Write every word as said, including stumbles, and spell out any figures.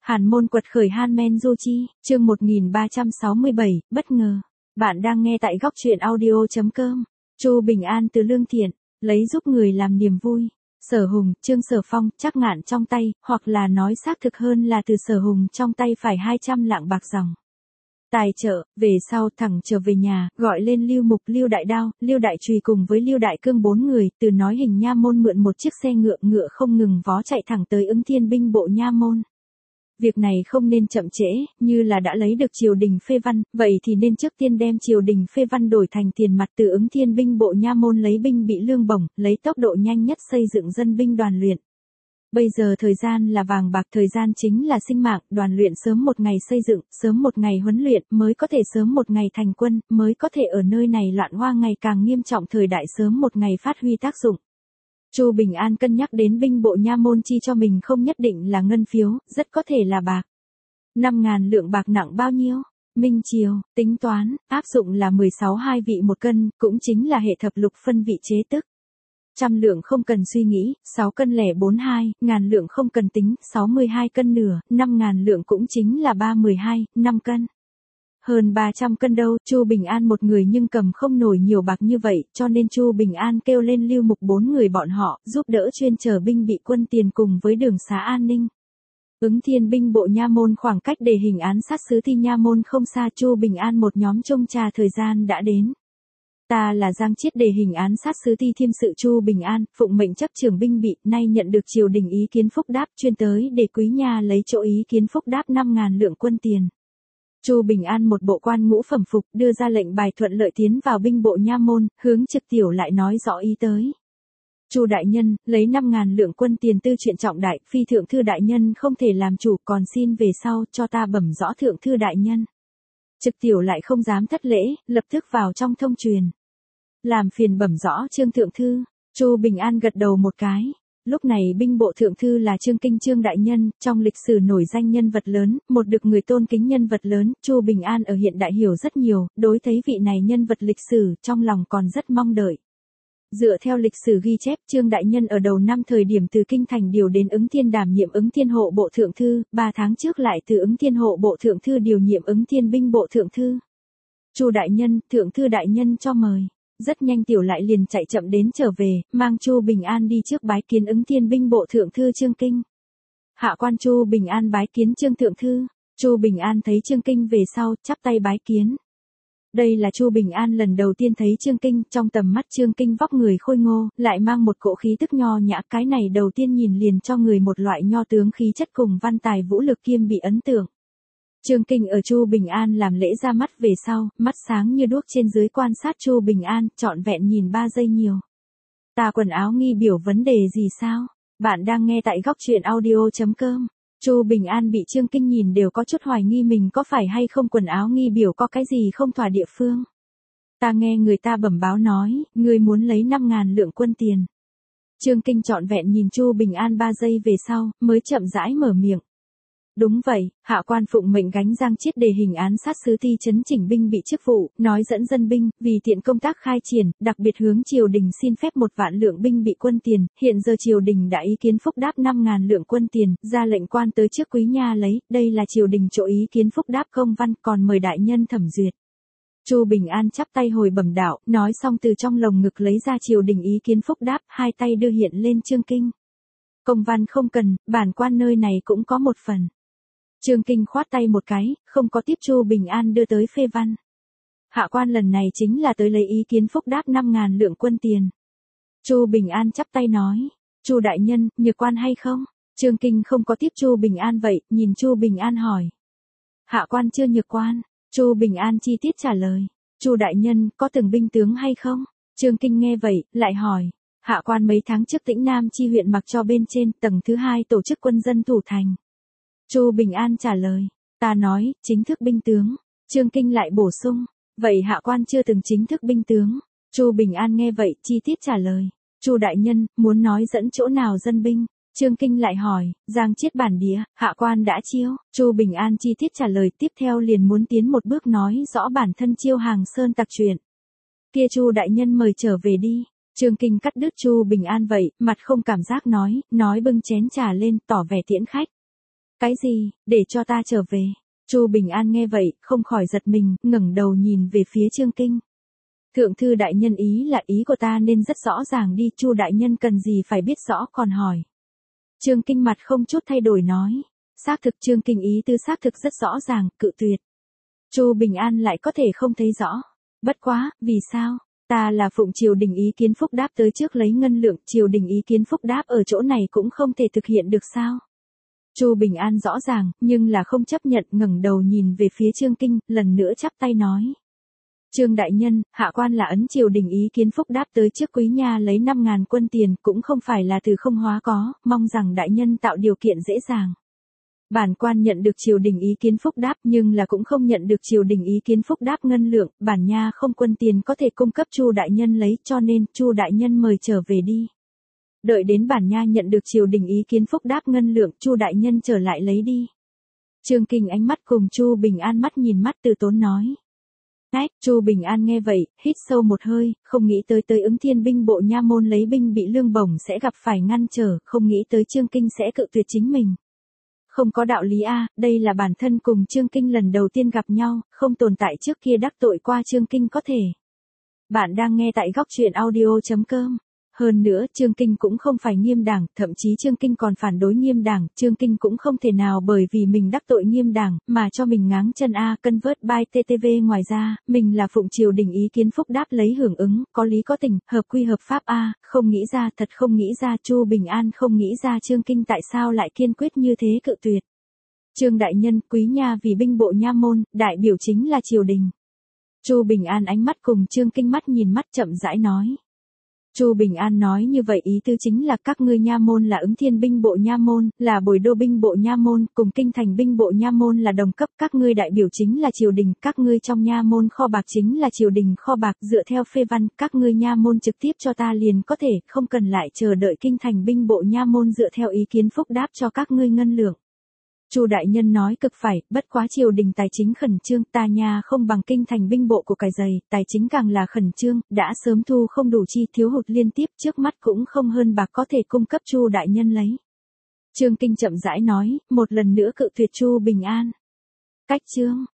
Hàn Môn quật khởi Hanmen Du Chi, chương một nghìn ba trăm sáu mươi bảy, bất ngờ. Bạn đang nghe tại góc truyện audio chấm com. Chu Bình An từ lương thiện, lấy giúp người làm niềm vui. Sở Hùng, Trương Sở Phong, chắc ngạn trong tay, hoặc là nói xác thực hơn là từ Sở Hùng trong tay phải hai trăm lạng bạc dòng. Tài trợ, về sau thẳng trở về nhà, gọi lên Lưu Mục, Lưu Đại Đao, Lưu Đại Trùy cùng với Lưu Đại Cương bốn người, từ nói hình nha môn mượn một chiếc xe ngựa, ngựa không ngừng vó chạy thẳng tới Ứng Thiên binh bộ nha môn. Việc này không nên chậm trễ, như là đã lấy được triều đình phê văn, vậy thì nên trước tiên đem triều đình phê văn đổi thành tiền mặt từ Ứng Thiên binh bộ nha môn lấy binh bị lương bổng, lấy tốc độ nhanh nhất xây dựng dân binh đoàn luyện. Bây giờ thời gian là vàng bạc, thời gian chính là sinh mạng, đoàn luyện sớm một ngày xây dựng, sớm một ngày huấn luyện, mới có thể sớm một ngày thành quân, mới có thể ở nơi này loạn hoa ngày càng nghiêm trọng thời đại sớm một ngày phát huy tác dụng. Chu Bình An cân nhắc đến binh bộ nha môn chi cho mình không nhất định là ngân phiếu, rất có thể là bạc. năm ngàn lượng bạc nặng bao nhiêu? Minh Triều, tính toán, áp dụng là mười sáu hai vị một cân, cũng chính là hệ thập lục phân vị chế tức. Trăm lượng không cần suy nghĩ, sáu cân lẻ bốn hai, ngàn lượng không cần tính, sáu mươi hai cân nửa, năm ngàn lượng cũng chính là ba mươi hai, năm cân. Hơn ba trăm cân đâu, Chu Bình An một người nhưng cầm không nổi nhiều bạc như vậy, cho nên Chu Bình An kêu lên Lưu Mục bốn người bọn họ, giúp đỡ chuyên chở binh bị quân tiền cùng với đường xá an ninh. Ứng Thiên binh bộ nha môn khoảng cách để hình án sát sứ thi nha môn không xa, Chu Bình An một nhóm trông trà thời gian đã đến. Ta là Giang Chiết đề hình án sát sứ thi thiêm sự Chu Bình An, phụng mệnh chấp trưởng binh bị, nay nhận được triều đình ý kiến phúc đáp, chuyên tới để quý nha lấy chỗ ý kiến phúc đáp năm ngàn lượng quân tiền. Chu Bình An một bộ quan ngũ phẩm phục, đưa ra lệnh bài thuận lợi tiến vào binh bộ nha môn, hướng Trực Tiểu lại nói rõ ý tới. Chu đại nhân, lấy năm ngàn lượng quân tiền tư chuyện trọng đại, phi thượng thư đại nhân không thể làm chủ, còn xin về sau cho ta bẩm rõ thượng thư đại nhân. Trực Tiểu lại không dám thất lễ, lập tức vào trong thông truyền. Làm phiền bẩm rõ Trương thượng thư. Chu Bình An gật đầu một cái. Lúc này binh bộ thượng thư là Trương Kinh Trương đại nhân, trong lịch sử nổi danh nhân vật lớn, một được người tôn kính nhân vật lớn, Chu Bình An ở hiện đại hiểu rất nhiều, đối thấy vị này nhân vật lịch sử, trong lòng còn rất mong đợi. Dựa theo lịch sử ghi chép, Trương đại nhân ở đầu năm thời điểm từ kinh thành điều đến Ứng Thiên đảm nhiệm Ứng Thiên hộ bộ thượng thư, ba tháng trước lại từ Ứng Thiên hộ bộ thượng thư điều nhiệm Ứng Thiên binh bộ thượng thư. Chu đại nhân, thượng thư đại nhân cho mời. Rất nhanh Tiểu lại liền chạy chậm đến trở về, mang Chu Bình An đi trước bái kiến Ứng Thiên binh bộ thượng thư Trương Kinh. Hạ quan Chu Bình An bái kiến Trương thượng thư. Chu Bình An thấy Trương Kinh về sau, chắp tay bái kiến. Đây là Chu Bình An lần đầu tiên thấy Trương Kinh, trong tầm mắt Trương Kinh vóc người khôi ngô, lại mang một cỗ khí tức nho nhã, cái này đầu tiên nhìn liền cho người một loại nho tướng khí chất cùng văn tài vũ lực kiêm bị ấn tượng. Trương Kinh ở Chu Bình An làm lễ ra mắt về sau, mắt sáng như đuốc trên dưới quan sát Chu Bình An, trọn vẹn nhìn ba giây nhiều. Ta quần áo nghi biểu vấn đề gì sao? Bạn đang nghe tại góc truyện audio chấm com. Chu Bình An bị Trương Kinh nhìn đều có chút hoài nghi mình có phải hay không quần áo nghi biểu có cái gì không thỏa địa phương. Ta nghe người ta bẩm báo nói, ngươi muốn lấy năm ngàn lượng quân tiền. Trương Kinh trọn vẹn nhìn Chu Bình An ba giây về sau, mới chậm rãi mở miệng. Đúng vậy, hạ quan phụng mệnh gánh Giang Chiết đề hình án sát sứ thi chấn chỉnh binh bị chức vụ, nói dẫn dân binh, vì tiện công tác khai triển, đặc biệt hướng triều đình xin phép một vạn lượng binh bị quân tiền, hiện giờ triều đình đã ý kiến phúc đáp năm ngàn lượng quân tiền, ra lệnh quan tới trước quý nha lấy, đây là triều đình chỗ ý kiến phúc đáp công văn, còn mời đại nhân thẩm duyệt. Chu Bình An chắp tay hồi bẩm đạo, nói xong từ trong lồng ngực lấy ra triều đình ý kiến phúc đáp, hai tay đưa hiện lên Trương Kinh. Công văn không cần, bản quan nơi này cũng có một phần. Trương Kinh khoát tay một cái, không có tiếp Chu Bình An đưa tới phê văn. Hạ quan lần này chính là tới lấy ý kiến phúc đáp năm ngàn lượng quân tiền. Chu Bình An chắp tay nói, Chu đại nhân, nhược quan hay không? Trương Kinh không có tiếp Chu Bình An vậy, nhìn Chu Bình An hỏi. Hạ quan chưa nhược quan. Chu Bình An chi tiết trả lời. Chu đại nhân, có từng binh tướng hay không? Trương Kinh nghe vậy, lại hỏi. Hạ quan mấy tháng trước Tĩnh Nam chi huyện mặc cho bên trên, tầng thứ hai tổ chức quân dân thủ thành. Chu Bình An trả lời, ta nói, chính thức binh tướng. Trương Kinh lại bổ sung, vậy hạ quan chưa từng chính thức binh tướng. Chu Bình An nghe vậy, chi tiết trả lời, Chu đại nhân, muốn nói dẫn chỗ nào dân binh? Trương Kinh lại hỏi, Giang Chiết bản địa, hạ quan đã chiêu. Chu Bình An chi tiết trả lời, tiếp theo liền muốn tiến một bước nói rõ bản thân chiêu hàng sơn tặc chuyện. Kia Chu đại nhân mời trở về đi. Trương Kinh cắt đứt Chu Bình An vậy, mặt không cảm giác nói, nói bưng chén trà lên, tỏ vẻ tiễn khách. Cái gì, để cho ta trở về? Chu Bình An nghe vậy, không khỏi giật mình, ngẩng đầu nhìn về phía Trương Kinh. Thượng thư đại nhân ý là ý của ta nên rất rõ ràng đi, Chu đại nhân cần gì phải biết rõ còn hỏi. Trương Kinh mặt không chút thay đổi nói. Xác thực, Trương Kinh ý tư xác thực rất rõ ràng, cự tuyệt. Chu Bình An lại có thể không thấy rõ. Bất quá, vì sao? Ta là phụng triều đình ý kiến phúc đáp tới trước lấy ngân lượng, triều đình ý kiến phúc đáp ở chỗ này cũng không thể thực hiện được sao? Chu Bình An rõ ràng, nhưng là không chấp nhận, ngẩng đầu nhìn về phía Trương Kinh, lần nữa chắp tay nói. Trương đại nhân, hạ quan là ấn triều đình ý kiến phúc đáp tới trước quý nha lấy năm ngàn quân tiền, cũng không phải là từ không hóa có, mong rằng đại nhân tạo điều kiện dễ dàng. Bản quan nhận được triều đình ý kiến phúc đáp nhưng là cũng không nhận được triều đình ý kiến phúc đáp ngân lượng, bản nha không quân tiền có thể cung cấp Chu đại nhân lấy, cho nên Chu đại nhân mời trở về đi. Đợi đến bản nha nhận được triều đình ý kiến phúc đáp ngân lượng, Chu đại nhân trở lại lấy đi. Trương Kinh ánh mắt cùng Chu Bình An mắt nhìn mắt từ tốn nói. Ách, Chu Bình An nghe vậy, hít sâu một hơi, không nghĩ tới tới ứng thiên binh bộ nha môn lấy binh bị lương bổng sẽ gặp phải ngăn trở, không nghĩ tới Trương Kinh sẽ cự tuyệt chính mình. Không có đạo lý a, đây là bản thân cùng Trương Kinh lần đầu tiên gặp nhau, không tồn tại trước kia đắc tội qua Trương Kinh có thể. Bạn đang nghe tại góc truyện audio chấm com. Hơn nữa, Trương Kinh cũng không phải Nghiêm Đảng, thậm chí Trương Kinh còn phản đối Nghiêm Đảng, Trương Kinh cũng không thể nào bởi vì mình đắc tội Nghiêm Đảng, mà cho mình ngáng chân a, convert by tê tê vê. Ngoài ra, mình là phụng triều đình ý kiến phúc đáp lấy hưởng ứng, có lý có tình, hợp quy hợp pháp a, không nghĩ ra, thật không nghĩ ra, Chu Bình An không nghĩ ra Trương Kinh tại sao lại kiên quyết như thế cự tuyệt. Trương đại nhân, quý nha vì binh bộ nha môn, đại biểu chính là triều đình. Chu Bình An ánh mắt cùng Trương Kinh mắt nhìn mắt chậm rãi nói. Chu Bình An nói như vậy ý tư chính là các ngươi nha môn là ứng thiên binh bộ nha môn, là bồi đô binh bộ nha môn, cùng kinh thành binh bộ nha môn là đồng cấp, các ngươi đại biểu chính là triều đình, các ngươi trong nha môn kho bạc chính là triều đình kho bạc, dựa theo phê văn, các ngươi nha môn trực tiếp cho ta liền có thể, không cần lại chờ đợi kinh thành binh bộ nha môn dựa theo ý kiến phúc đáp cho các ngươi ngân lượng. Chu đại nhân nói cực phải, bất quá triều đình tài chính khẩn trương, ta nha không bằng kinh thành binh bộ của cải giày, tài chính càng là khẩn trương, đã sớm thu không đủ chi, thiếu hụt liên tiếp, trước mắt cũng không hơn bạc có thể cung cấp Chu đại nhân lấy. Trương Kinh chậm rãi nói, một lần nữa cự tuyệt Chu Bình An. Cách chương